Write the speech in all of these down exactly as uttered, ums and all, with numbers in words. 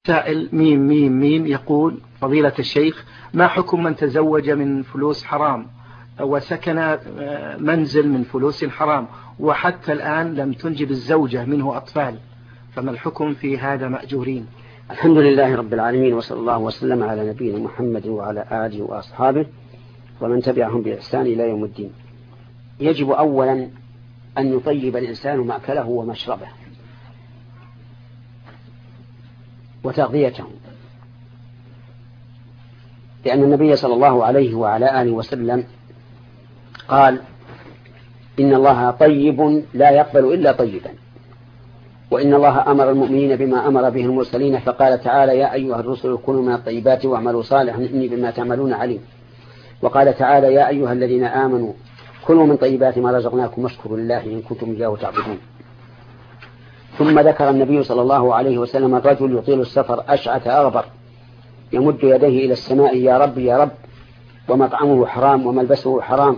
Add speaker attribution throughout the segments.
Speaker 1: سائل ميم ميم ميم يقول: فضيلة الشيخ، ما حكم من تزوج من فلوس حرام وسكن منزل من فلوس حرام وحتى الآن لم تنجب الزوجة منه أطفال، فما الحكم في هذا مأجورين؟
Speaker 2: الحمد لله رب العالمين، وصلى الله وسلم على نبينا محمد وعلى آله وأصحابه ومن تبعهم بإحسان إلى يوم الدين. يجب أولا أن يطيب الإنسان مأكله ومشربه وتغذيته، لأن النبي صلى الله عليه وعلى آله وسلم قال: إن الله طيب لا يقبل إلا طيبا، وإن الله أمر المؤمنين بما أمر به المرسلين، فقال تعالى: يا أيها الرسل كلوا من الطيبات واعملوا صالحا إني بما تعملون عليم. وقال تعالى: يا أيها الذين آمنوا كلوا من طيبات ما رزقناكم واشكروا لله إن كنتم إياه تعبدون. ثم ذكر النبي صلى الله عليه وسلم الرجل يطيل السفر أشعث أغبر يمد يديه إلى السماء: يا رب يا رب، ومطعمه حرام وملبسه حرام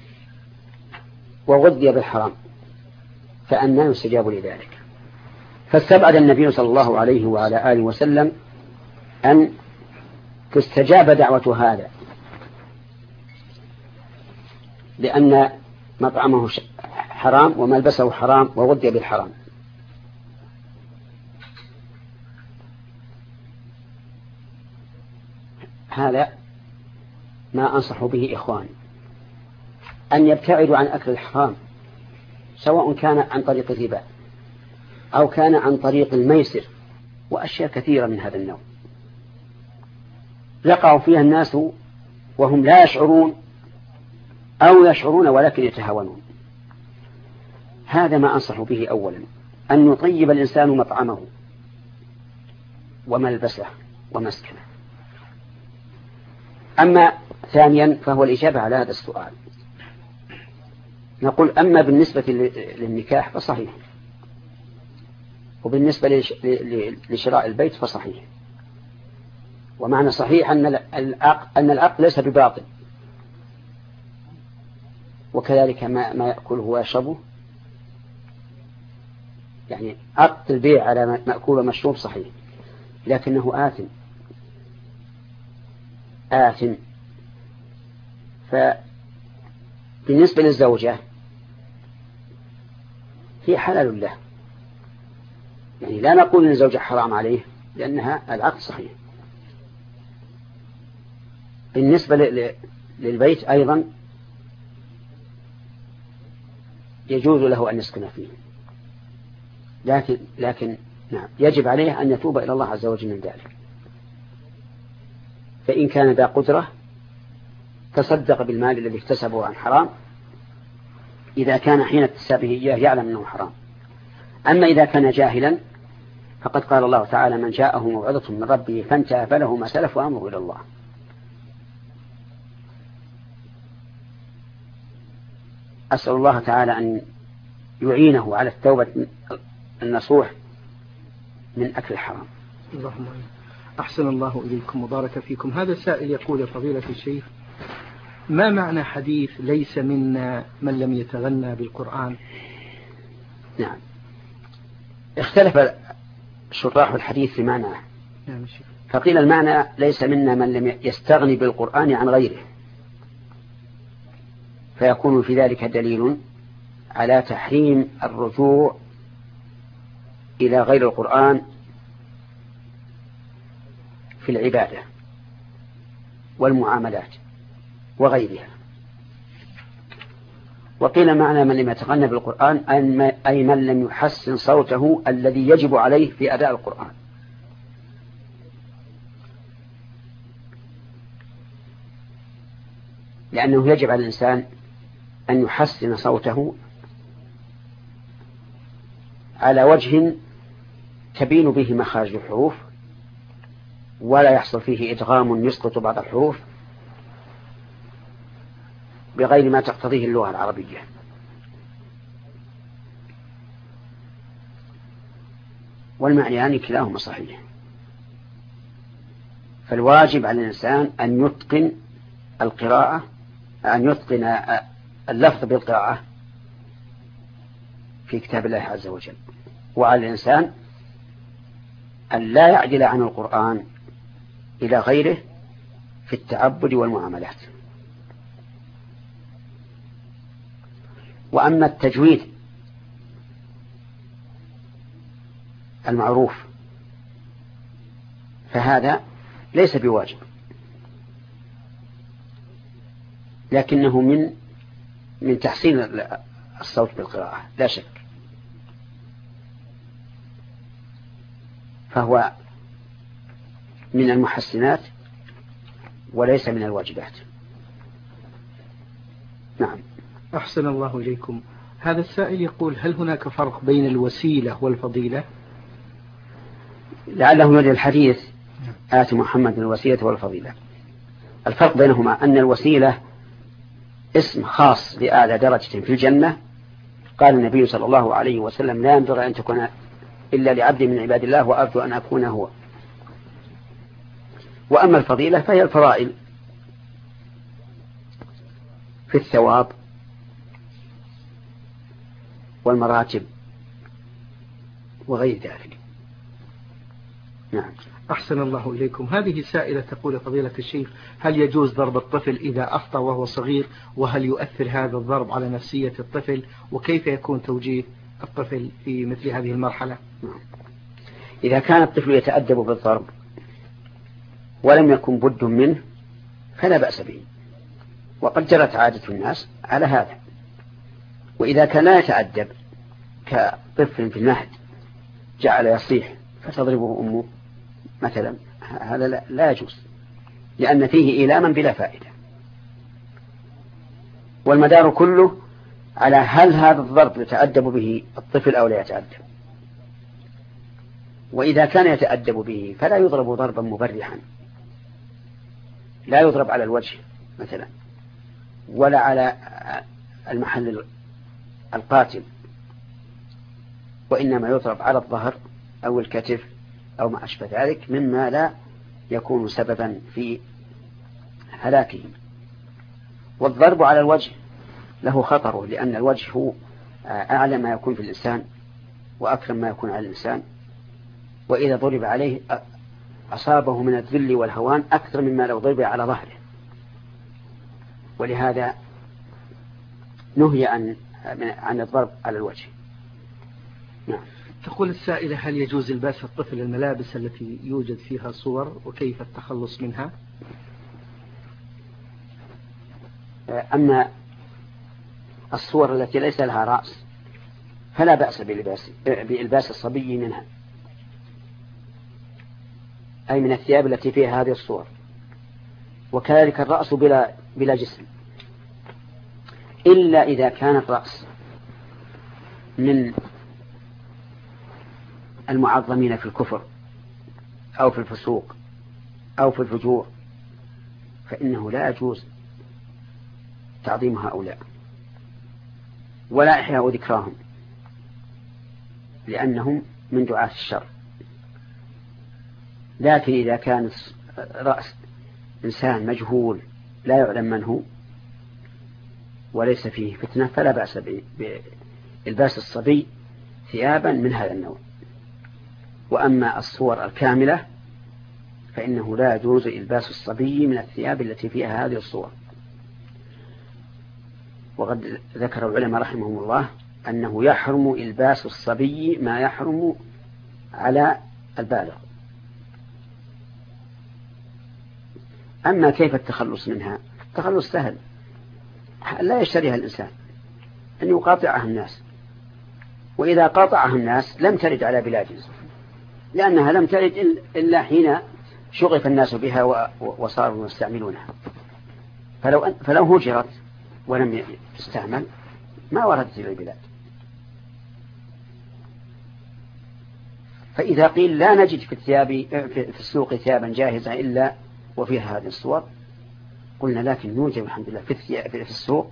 Speaker 2: وغذي بالحرام، فأنى يستجاب لذلك؟ فاستبعد النبي صلى الله عليه وعلى آله وسلم أن تستجاب دعوة هذا، لأن مطعمه حرام وملبسه حرام وغذي بالحرام. هذا ما أنصح به إخواني، أن يبتعدوا عن أكل الحرام، سواء كان عن طريق الربا أو كان عن طريق الميسر وأشياء كثيرة من هذا النوع يقع فيها الناس وهم لا يشعرون أو يشعرون ولكن يتهاونون. هذا ما أنصح به أولا، أن يطيب الإنسان مطعمه وملبسه ومسكنه. أما ثانيا فهو الإجابة على هذا السؤال. نقول: أما بالنسبة للنكاح فصحيح، وبالنسبة لشراء البيت فصحيح. ومعنى صحيح أن العقد, أن العقد ليس بباطل، وكذلك ما, ما يأكله ويشربه، يعني عقد البيع على مأكول ومشروب صحيح، لكنه آثم آثم. فبالنسبة للزوجة هي حلال له، يعني لا نقول أن الزوجة حرام عليه لأنها العقد صحيح. بالنسبة للبيت أيضا يجوز له أن يسكن فيه، لكن, لكن نعم يجب عليه أن يتوب إلى الله عز وجل من ذلك. فإن كان ذا قدرة تصدق بالمال الذي اكتسبه عن حرام، إذا كان حين اكتسابه إياه يعلم أنه حرام. أما إذا كان جاهلا فقد قال الله تعالى: من جاءه موعظة من ربه فانتهى فله ما سلف وأمره إلى الله. أسأل الله تعالى أن يعينه على التوبة النصوح من أكل الحرام.
Speaker 1: اللهم أحسن الله إليكم وبارك فيكم. هذا السائل يقول: يا فضيلة الشيخ، ما معنى حديث ليس منا من لم يتغنى بالقرآن؟
Speaker 2: نعم، اختلف شراح الحديث في معناه.
Speaker 1: نعم.
Speaker 2: فقيل المعنى: ليس منا من لم يستغني بالقرآن عن غيره، فيكون في ذلك دليل على تحريم الرجوع إلى غير القرآن في العبادة والمعاملات وغيرها. وقيل معنى من لم يتغنى بالقرآن أي من لم يحسن صوته الذي يجب عليه في أداء القرآن. لأنه يجب على الإنسان أن يحسن صوته على وجه تبين به مخارج الحروف، ولا يحصل فيه إدغام يسقط بعض الحروف بغير ما تقتضيه اللغة العربية. والمعنيان كلاهما صحيح. فالواجب على الإنسان أن يتقن القراءة، أن يتقن اللفظ بالقراءة في كتاب الله عز وجل، وعلى الإنسان أن لا يعدل عن القرآن إلى غيره في التعبد والمعاملات. وأما التجويد المعروف فهذا ليس بواجب، لكنه من من تحسين الصوت بالقراءة لا شك، فهو من المحسنات وليس من الواجبات. نعم.
Speaker 1: أحسن الله إليكم. هذا السائل يقول: هل هناك فرق بين الوسيلة والفضيلة؟
Speaker 2: لعله يريد الحديث آت محمد الوسيلة والفضيلة. الفرق بينهما أن الوسيلة اسم خاص لأعلى درجة في الجنة، قال النبي صلى الله عليه وسلم: لا ينبغي أن تكون إلا لعبد من عباد الله وأرجو أن أكون هو. وأما الفضيلة فهي الفضائل في الثواب والمراتب وغير ذلك. نعم.
Speaker 1: أحسن الله إليكم. هذه سائلة تقول: فضيلة الشيخ، هل يجوز ضرب الطفل إذا أخطأ وهو صغير؟ وهل يؤثر هذا الضرب على نفسية الطفل؟ وكيف يكون توجيه الطفل في مثل هذه المرحلة؟
Speaker 2: إذا كان الطفل يتأدب بالضرب ولم يكن بد منه فلا بأس به، وقد جرت عادة الناس على هذا. وإذا كان لا يتأدب كطفل في المهد جعل يصيح فتضربه أمه مثلا، هذا لا يجوز، لأن فيه إيلاما بلا فائدة. والمدار كله على هل هذا الضرب يتأدب به الطفل أو لا يتأدب. وإذا كان يتأدب به فلا يضرب ضربا مبرحا، لا يضرب على الوجه مثلا ولا على المحل القاتل، وإنما يضرب على الظهر أو الكتف أو ما أشبه ذلك مما لا يكون سببا في هلاكه. والضرب على الوجه له خطره، لأن الوجه هو أعلى ما يكون في الإنسان وأكرم ما يكون على الإنسان، وإذا ضرب عليه أصابه من الذل والهوان أكثر مما لو ضرب على ظهره، ولهذا نهي عن عن الضرب على الوجه. نعم.
Speaker 1: تقول السائلة: هل يجوز الباس الطفل الملابس التي يوجد فيها صور، وكيف التخلص منها؟
Speaker 2: أما الصور التي ليس لها رأس فلا بأس بلباس بإلباس الصبي منها، أي من الثياب التي فيها هذه الصور. وكذلك الرأس بلا بلا جسم، إلا إذا كان الرأس من المعظمين في الكفر أو في الفسوق أو في الفجور، فإنه لا يجوز تعظيم هؤلاء ولا إحياء ذكراهم، لأنهم من دعاة الشر. لكن إذا كان رأس إنسان مجهول لا يعلم من هو وليس فيه فتنة فلا بأس بإلباس الصبي ثيابا من هذا النوع. وأما الصور الكاملة فإنه لا يجوز إلباس الصبي من الثياب التي فيها هذه الصور. وقد ذكر العلماء رحمهم الله أنه يحرم إلباس الصبي ما يحرم على البالغ. أما كيف التخلص منها؟ التخلص سهل، لا يشتريها الإنسان، أن يقاطعها الناس، وإذا قاطعها الناس لم ترد على بلادنا، لأنها لم ترد إلا حين شغف الناس بها وصاروا يستعملونها. فلو, فلو هجرت ولم تستعمل ما وردت إلى البلاد. فإذا قيل لا نجد في الثياب في السوق ثيابا جاهزة إلا وفيها هذه الصور، قلنا لكن نوجد الحمد لله في, في السوق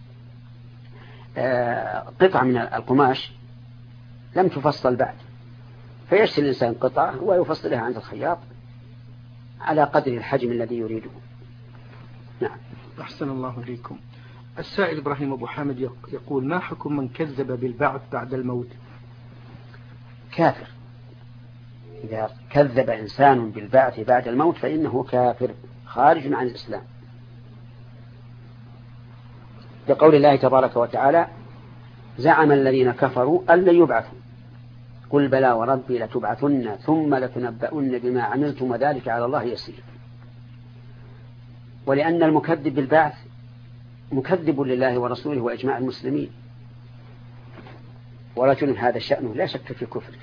Speaker 2: قطعة من القماش لم تفصل بعد، فيشتري الإنسان قطعة ويفصلها عند الخياط على قدر الحجم الذي يريده. نعم.
Speaker 1: أحسن الله إليكم. السائل إبراهيم أبو حامد يقول: ما حكم من كذب بالبعث بعد الموت؟
Speaker 2: كافر، إذا كذب إنسان بالبعث بعد الموت فإنه كافر خارج عن الإسلام، لقول الله تبارك وتعالى: زعم الذين كفروا أن لن يبعثوا قل بلى وربي لتبعثن ثم لتنبؤن بما عملتم وذلك على الله يسير. ولأن المكذب بالبعث مكذب لله ورسوله وإجماع المسلمين، ورجل هذا شأنه لا شك في كفره.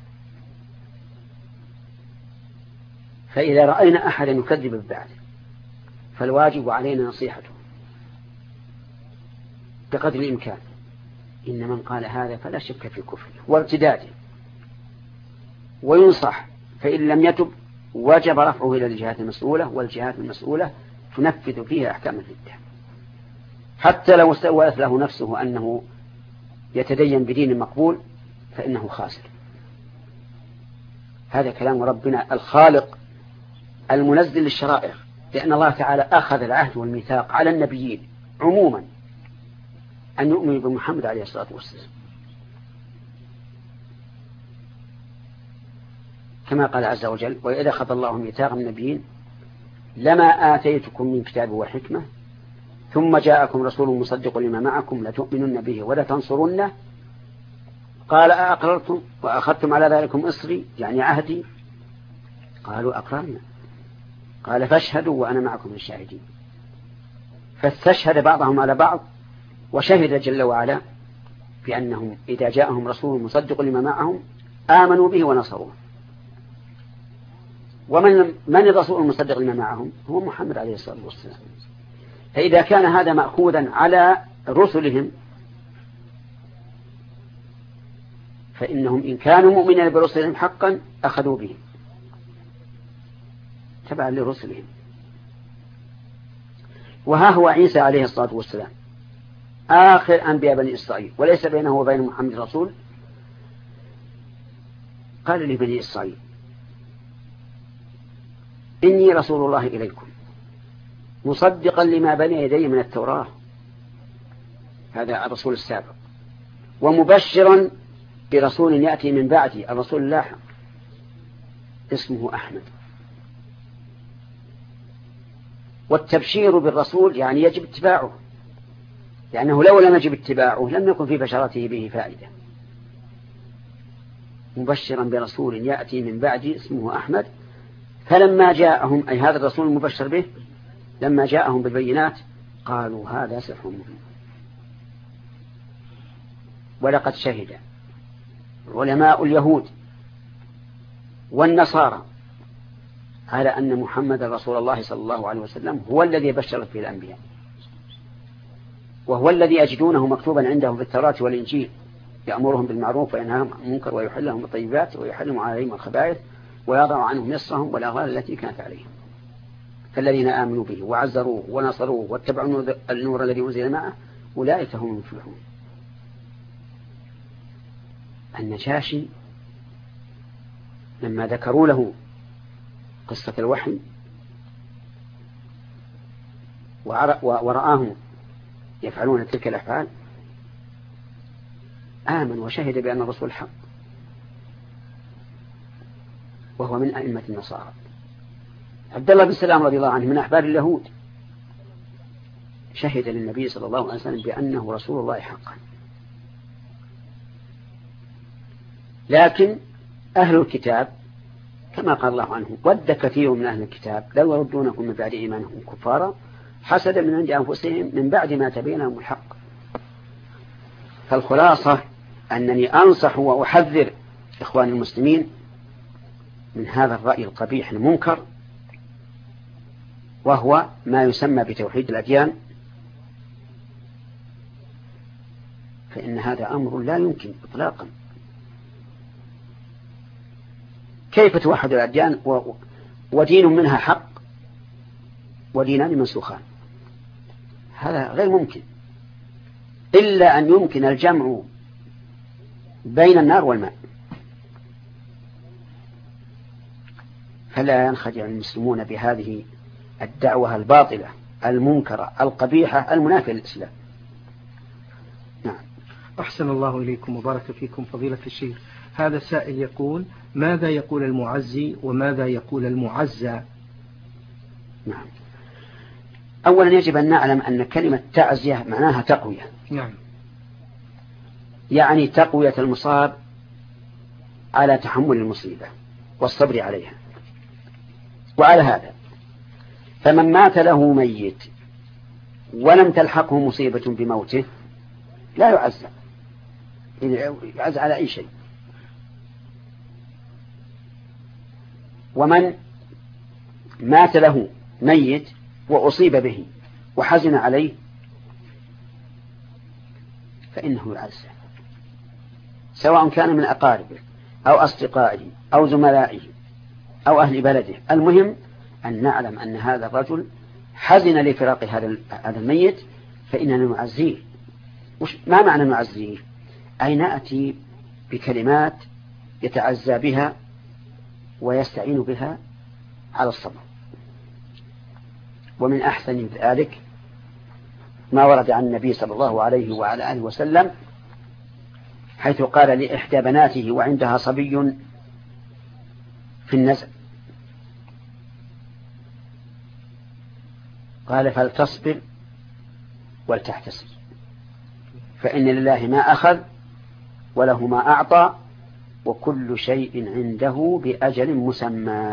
Speaker 2: فإذا رأينا أحدا يكذب بالبعث فالواجب علينا نصيحته بقدر الإمكان. إن من قال هذا فلا شك في كفره وارتداده، وينصح، فإن لم يتب وجب رفعه إلى الجهات المسؤولة، والجهات المسؤولة تنفذ فيها أحكام الردة، حتى لو استوت له نفسه أنه يتدين بدين مقبول فإنه خاسر. هذا كلام ربنا الخالق المنزل للشرائع، لأن الله تعالى أخذ العهد والميثاق على النبيين عموما أن يؤمنوا بمحمد عليه الصلاة والسلام، كما قال عز وجل: وإذا أخذ الله ميثاق النبيين لما آتيتكم من كتاب وحكمة ثم جاءكم رسول مصدق لما معكم لتؤمنن به ولتنصرنه قال أأقررتم وأخذتم على ذلكم إصري يعني عهدي قالوا أقررنا قال فاشهدوا وأنا معكم من الشاهدين. فاستشهد بعضهم على بعض وشهد جل وعلا بأنهم إذا جاءهم رسول مصدق لما معهم آمنوا به ونصروه. ومن من الرسول المصدق لما معهم؟ هو محمد عليه الصلاة والسلام. فإذا كان هذا مأخوذا على رسلهم فإنهم إن كانوا مؤمنين برسلهم حقا أخذوا به تبعا لرسلهم. وها هو عيسى عليه الصلاة والسلام آخر أنبياء بني إسرائيل وليس بينه وبين محمد رسول. قال لبني إسرائيل: إني رسول الله إليكم مصدقا لما بين يدي من التوراة، هذا الرسول السابق، ومبشرا برسول يأتي من بعدي الرسول اللاحق اسمه أحمد. والتبشير بالرسول يعني يجب اتباعه، لأنه لو لم يجب اتباعه لم يكن في بشرته به فائدة. مبشرا برسول يأتي من بعدي اسمه أحمد. فلما جاءهم أي هذا الرسول المبشر به لما جاءهم بالبينات قالوا هذا سحر مبين. ولقد شهد علماء اليهود والنصارى على أن محمد رسول الله صلى الله عليه وسلم هو الذي بشرت به الأنبياء، وهو الذي يجدونه مكتوبا عندهم في التوراة والإنجيل يأمرهم بالمعروف وينهاهم عن المنكر ويحل لهم الطيبات ويحرم عليهم الخبائث ويضع عنهم نصرهم والأغلال التي كانت عليهم. فالذين آمنوا به وعزروه ونصروه واتبعوا النور الذي أنزل معه أولئك هم المفلحون. النجاشي لما ذكروا له قصة الوحي ورآهم يفعلون تلك الأفعال آمن وشهد بأن الرسول حق، وهو من أئمة النصارى. عبد الله بن سلام رضي الله عنه من أحبار اليهود شهد للنبي صلى الله عليه وسلم بأنه رسول الله حقا. لكن أهل الكتاب كما قال الله عنه: ود كثير من أهل الكتاب لو يردونكم من بعد إيمانهم كفارا حسدا من عند أنفسهم من بعد ما تبين لهم الحق. فالخلاصة أنني أنصح وأحذر إخوان المسلمين من هذا الرأي القبيح المنكر، وهو ما يسمى بتوحيد الأديان، فإن هذا أمر لا يمكن إطلاقا. كيف توحد الأديان ودين منها حق ودينان منسوخان؟ هذا غير ممكن، إلا أن يمكن الجمع بين النار والماء. فلا ينخدع المسلمون بهذه الدعوة الباطلة المنكرة القبيحة المنافية للإسلام.
Speaker 1: نعم. أحسن الله إليكم وبارك فيكم فضيلة الشيخ. هذا السائل يقول: ماذا يقول المعزي وماذا يقول المعزى؟
Speaker 2: نعم. أولا يجب أن نعلم أن كلمة تعزية معناها تقوية.
Speaker 1: نعم.
Speaker 2: يعني تقوية المصاب على تحمل المصيبة والصبر عليها. وعلى هذا فمن مات له ميت ولم تلحقه مصيبة بموته لا يعزى، يعزى على أي شيء. ومن مات له ميت وأصيب به وحزن عليه فإنه يعزى، سواء كان من أقاربه أو أصدقائه أو زملائه أو أهل بلده. المهم أن نعلم أن هذا الرجل حزن لفراق هذا الميت فإننا نعزيه. ما معنى نعزيه؟ أي نأتي بكلمات يتعزى بها ويستعين بها على الصبر. ومن أحسن ذلك ما ورد عن النبي صلى الله عليه وعلى آله وسلم حيث قال لإحدى بناته وعندها صبي في النزع، قال فلتصبر ولتحتسب فإن لله ما أخذ وله ما أعطى وكل شيء عنده بأجل مسمى.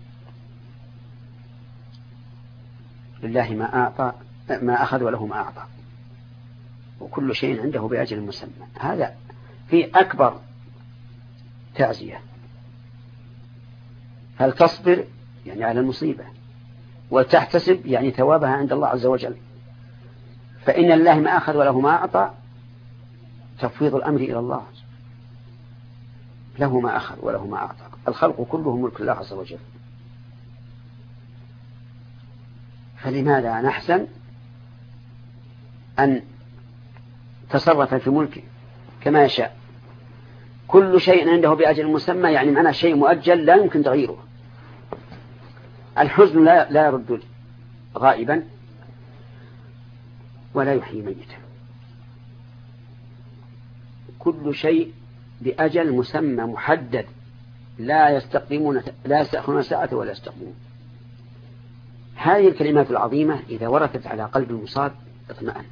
Speaker 2: لله ما أعطى ما أخذ وله ما أعطى وكل شيء عنده بأجل مسمى. هذا في أكبر تعزية. هل تصبر يعني على المصيبة، وتحتسب يعني ثوابها عند الله عز وجل. فإن لله ما أخذ وله ما أعطى تفويض الأمر إلى الله، له ما أخذ وله ما أعطى. الخلق كله ملك الله عز وجل، فلماذا نحسن أن تصرف في ملكه كما يشاء؟ كل شيء عنده بأجل مسمى يعني معناه شيء مؤجل لا يمكن تغييره. الحزن لا, لا يرد غائبا ولا يحيي ميتا. كل شيء بأجل مسمى محدد لا يستقدمون لا يستأخرون ساعة ولا يستقدمون. هذه الكلمات العظيمة إذا وردت على قلب المصاب اطمأن.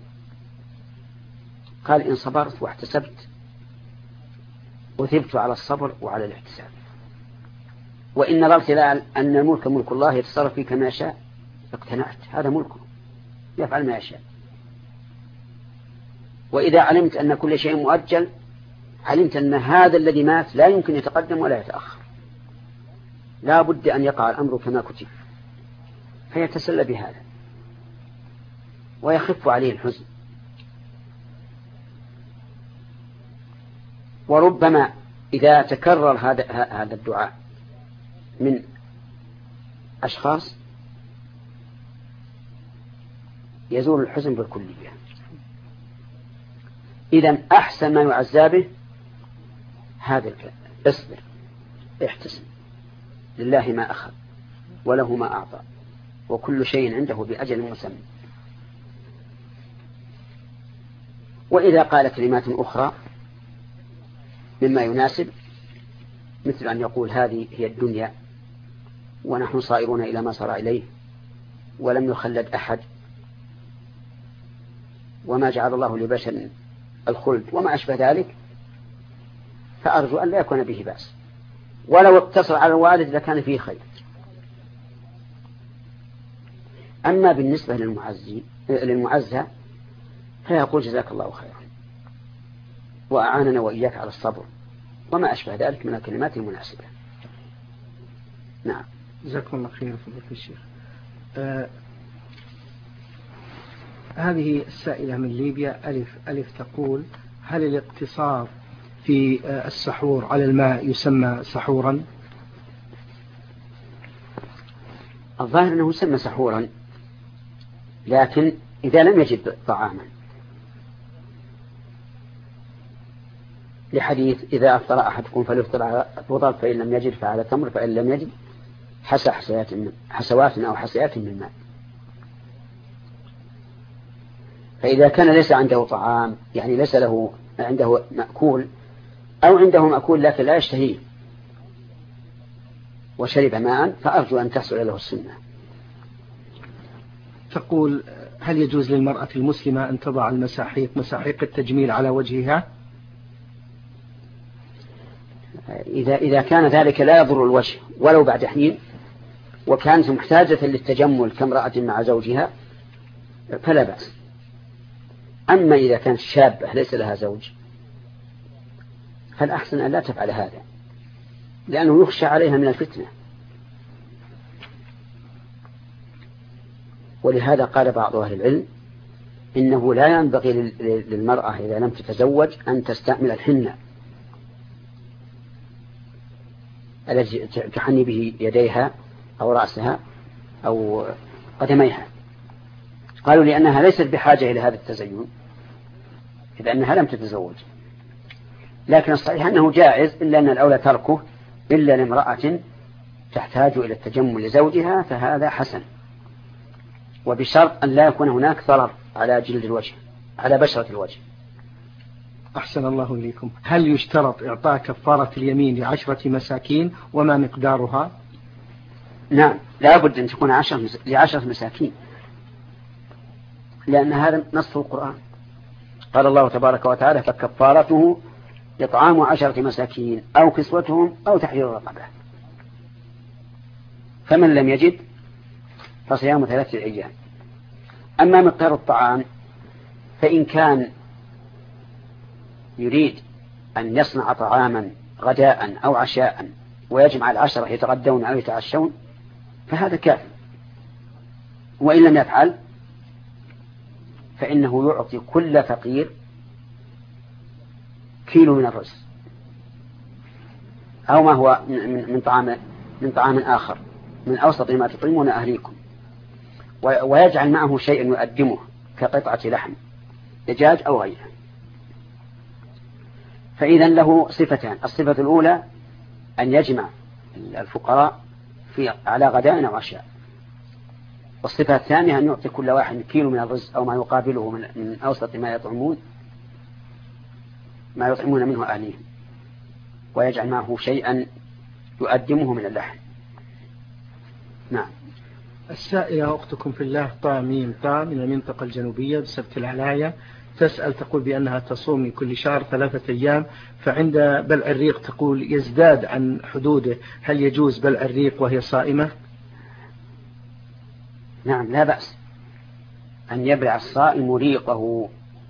Speaker 2: قال إن صبرت واحتسبت وثبت على الصبر وعلى الاحتساب. وإن نظرت إلى أن الملك ملك الله يتصرف فيه كما يشاء اقتنعت، هذا ملكه يفعل ما يشاء. وإذا علمت أن كل شيء مؤجل علمت أن هذا الذي مات لا يمكن يتقدم ولا يتأخر، لا بد أن يقع الأمر كما كتب، فيتسلى بهذا ويخف عليه الحزن. وربما إذا تكرر هذا هذا الدعاء من أشخاص يزول الحزن بالكلية. إذن أحسن ما يعزى به هذا الكلام: اصبر احتسب، لله ما أخذ وله ما أعطى وكل شيء عنده بأجل مسمى. وإذا قال كلمات أخرى مما يناسب، مثل أن يقول هذه هي الدنيا ونحن صائرون إلى ما صار إليه ولم يخلد أحد وما جعل الله لبشر الخلد وما أشبه ذلك، فأرجو أن لا يكون به بأس، ولو اقتصر على الوالد لكان فيه خير. أما بالنسبة للمعزي للمعزى فيقول جزاك الله خيرا وأعاننا وإياك على الصبر وما أشبه ذلك من الكلمات المناسبة. نعم.
Speaker 1: جزاكم الله خير فضيلة الشيخ. آه هذه السائلة من ليبيا ألف ألف تقول: هل الاقتصار في آه السحور على الماء يسمى سحورا؟
Speaker 2: الظاهر أنه يسمى سحورا، لكن إذا لم يجد طعاما، لحديث إذا أفطر أحدكم فليفطر على رطب فإن لم يجد فعلى تمر فإن لم يجد حسى حسيات من حسوات أو حسيات من ماء. فإذا كان ليس عنده طعام، يعني ليس له عنده مأكول أو عنده مأكول لكن لا يشتهيه وشرب ماء فأرجو أن تحصل له السنة.
Speaker 1: تقول: هل يجوز للمرأة المسلمة أن تضع المساحيق مساحيق التجميل على وجهها؟
Speaker 2: إذا إذا كان ذلك لا يضر الوجه ولو بعد حين، وكانت محتاجة للتجمل كامرأة مع زوجها فلا بأس. أما إذا كانت شابة ليس لها زوج فالأحسن أن لا تفعل هذا، لأنه يخشى عليها من الفتنة. ولهذا قال بعض أهل العلم إنه لا ينبغي للمرأة إذا لم تتزوج أن تستعمل الحنة الذي تحني به يديها أو رأسها أو قدميها. قالوا لأنها ليست بحاجة إلى هذا التزين إذ أنها لم تتزوج. لكن الصحيح أنه جائز، إلا أن الأولى تركه إلا لامرأة تحتاج إلى التجمل لزوجها، فهذا حسن، وبشرط أن لا يكون هناك ضرر على جلد الوجه على بشرة الوجه.
Speaker 1: أحسن الله إليكم. هل يشترط إعطاء كفارة اليمين لعشرة مساكين وما مقدارها؟
Speaker 2: نعم، لا بد أن تكون عشر لعشرة مساكين، لأن هذا نص القرآن. قال الله تبارك وتعالى: فكفارته إطعام عشرة مساكين أو كسوتهم أو تحرير رقبة، فمن لم يجد فصيام ثلاثة أيام. أما مقدار الطعام فإن كان يريد أن يصنع طعاما غداء أو عشاء ويجمع العشرة يتغدون أو يتعشون فهذا كافي، وإن لم يفعل فإنه يعطي كل فقير كيلو من الرز أو ما هو من طعام من طعام آخر من أوسط ما تطعمون أهليكم، ويجعل معه شيء يقدمه كقطعة لحم دجاج أو غيره. فإذا له صفتان: الصفة الأولى أن يجمع الفقراء في على غداء أو عشاء، والصفة الثانية أن يعطي كل واحد كيلو من الرز أو ما يقابله من, من أوسط ما يطعمون ما يطعمون منه أهليهم، ويجعل معه شيئا يقدمه من اللحم. نعم.
Speaker 1: السائلة أختكم في الله طا ميم طا من المنطقة الجنوبية بسبت العلاية تسأل، تقول بأنها تصوم من كل شهر ثلاثة أيام، فعند بلع الريق تقول يزداد عن حدوده، هل يجوز بلع الريق وهي صائمة؟
Speaker 2: نعم، لا بأس أن يبلع الصائم ريقه،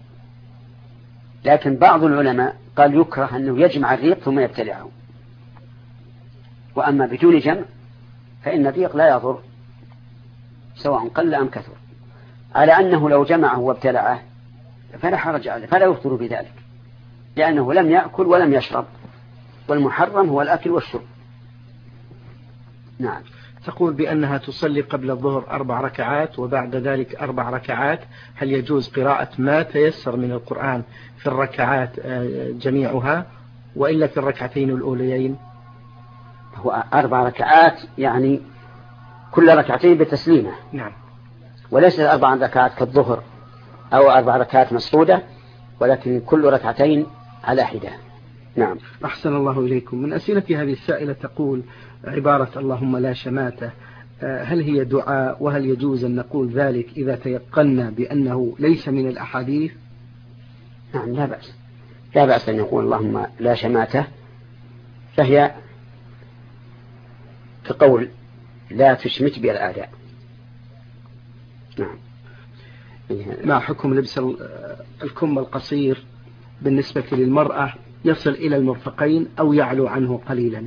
Speaker 2: لكن بعض العلماء قال يكره أنه يجمع الريق ثم يبتلعه، وأما بدون جمع فإن الريق لا يضر سواء قل أم كثر، على أنه لو جمعه وابتلعه فلا حرج عليه فلا يفطر بذلك، لأنه لم يأكل ولم يشرب، والمحرم هو الأكل والشرب. نعم.
Speaker 1: تقول بأنها تصلي قبل الظهر أربع ركعات وبعد ذلك أربع ركعات، هل يجوز قراءة ما تيسر من القرآن في الركعات جميعها وإلا في الركعتين الأوليين؟
Speaker 2: هو أربع ركعات يعني كل ركعتين بتسليمة.
Speaker 1: نعم.
Speaker 2: وليس أربع ركعات كالظهر أو أربع ركعات مسعودة، ولكن كل ركعتين على حدة. نعم.
Speaker 1: أحسن الله إليكم. من أسئلة هذه السائلة تقول عبارة اللهم لا شماتة، هل هي دعاء؟ وهل يجوز أن نقول ذلك إذا تيقنا بأنه ليس من الأحاديث؟
Speaker 2: نعم، لا بأس لا بأس أن يقول اللهم لا شماتة، فهي كقول لا تشمت بي الأعداء. نعم.
Speaker 1: ما حكم لبس الكم القصير بالنسبة للمرأة يصل إلى المرفقين أو يعلو عنه قليلا؟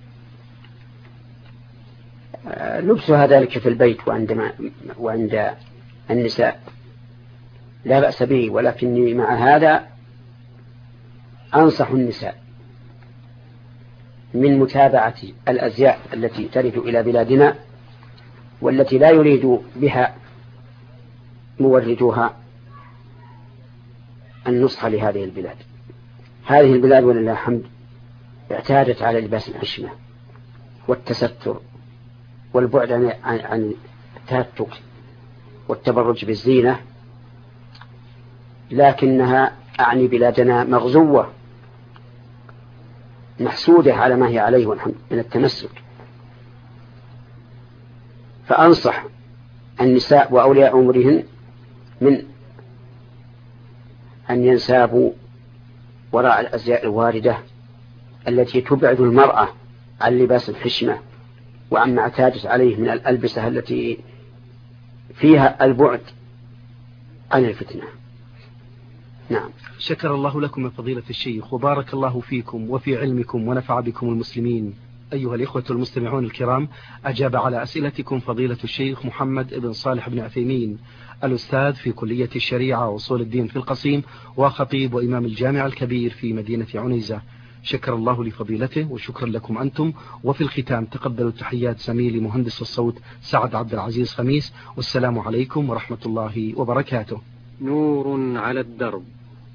Speaker 2: لبسها ذلك في البيت وعند وعند النساء لا بأس به، ولكني مع هذا أنصح النساء من متابعة الأزياء التي ترد إلى بلادنا والتي لا يريد بها موردوها النصح لهذه البلاد. هذه البلاد ولله الحمد اعتادت على لباس الحشمة والتستر والبعد عن عن التهتك والتبرج بالزينة، لكنها أعني بلادنا مغزوة محسودة على ما هي عليه والحمد من التمسك فأنصح النساء وأولياء أمورهن من أن ينسابوا وراء الأزياء الواردة التي تبعد المرأة عن لباس الحشمة وعما اعتادت عليه من الألبسة التي فيها البعد عن الفتنة. نعم.
Speaker 1: شكر الله لكم يا فضيلة الشيخ، وبارك الله فيكم وفي علمكم ونفع بكم المسلمين. أيها الإخوة المستمعون الكرام، أجاب على أسئلتكم فضيلة الشيخ محمد بن صالح بن عثيمين، الأستاذ في كلية الشريعة وأصول الدين في القصيم، وخطيب وإمام الجامع الكبير في مدينة عنيزة. شكر الله لفضيلته وشكرا لكم أنتم. وفي الختام تقبلوا تحيات زميلي مهندس الصوت سعد عبد العزيز خميس، والسلام عليكم ورحمة الله وبركاته.
Speaker 3: نور على الدرب،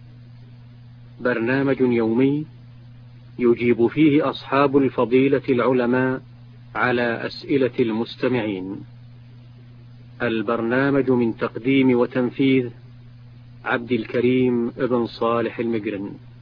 Speaker 3: برنامج يومي يجيب فيه أصحاب الفضيلة العلماء على أسئلة المستمعين. البرنامج من تقديم وتنفيذ عبد الكريم ابن صالح المقرن.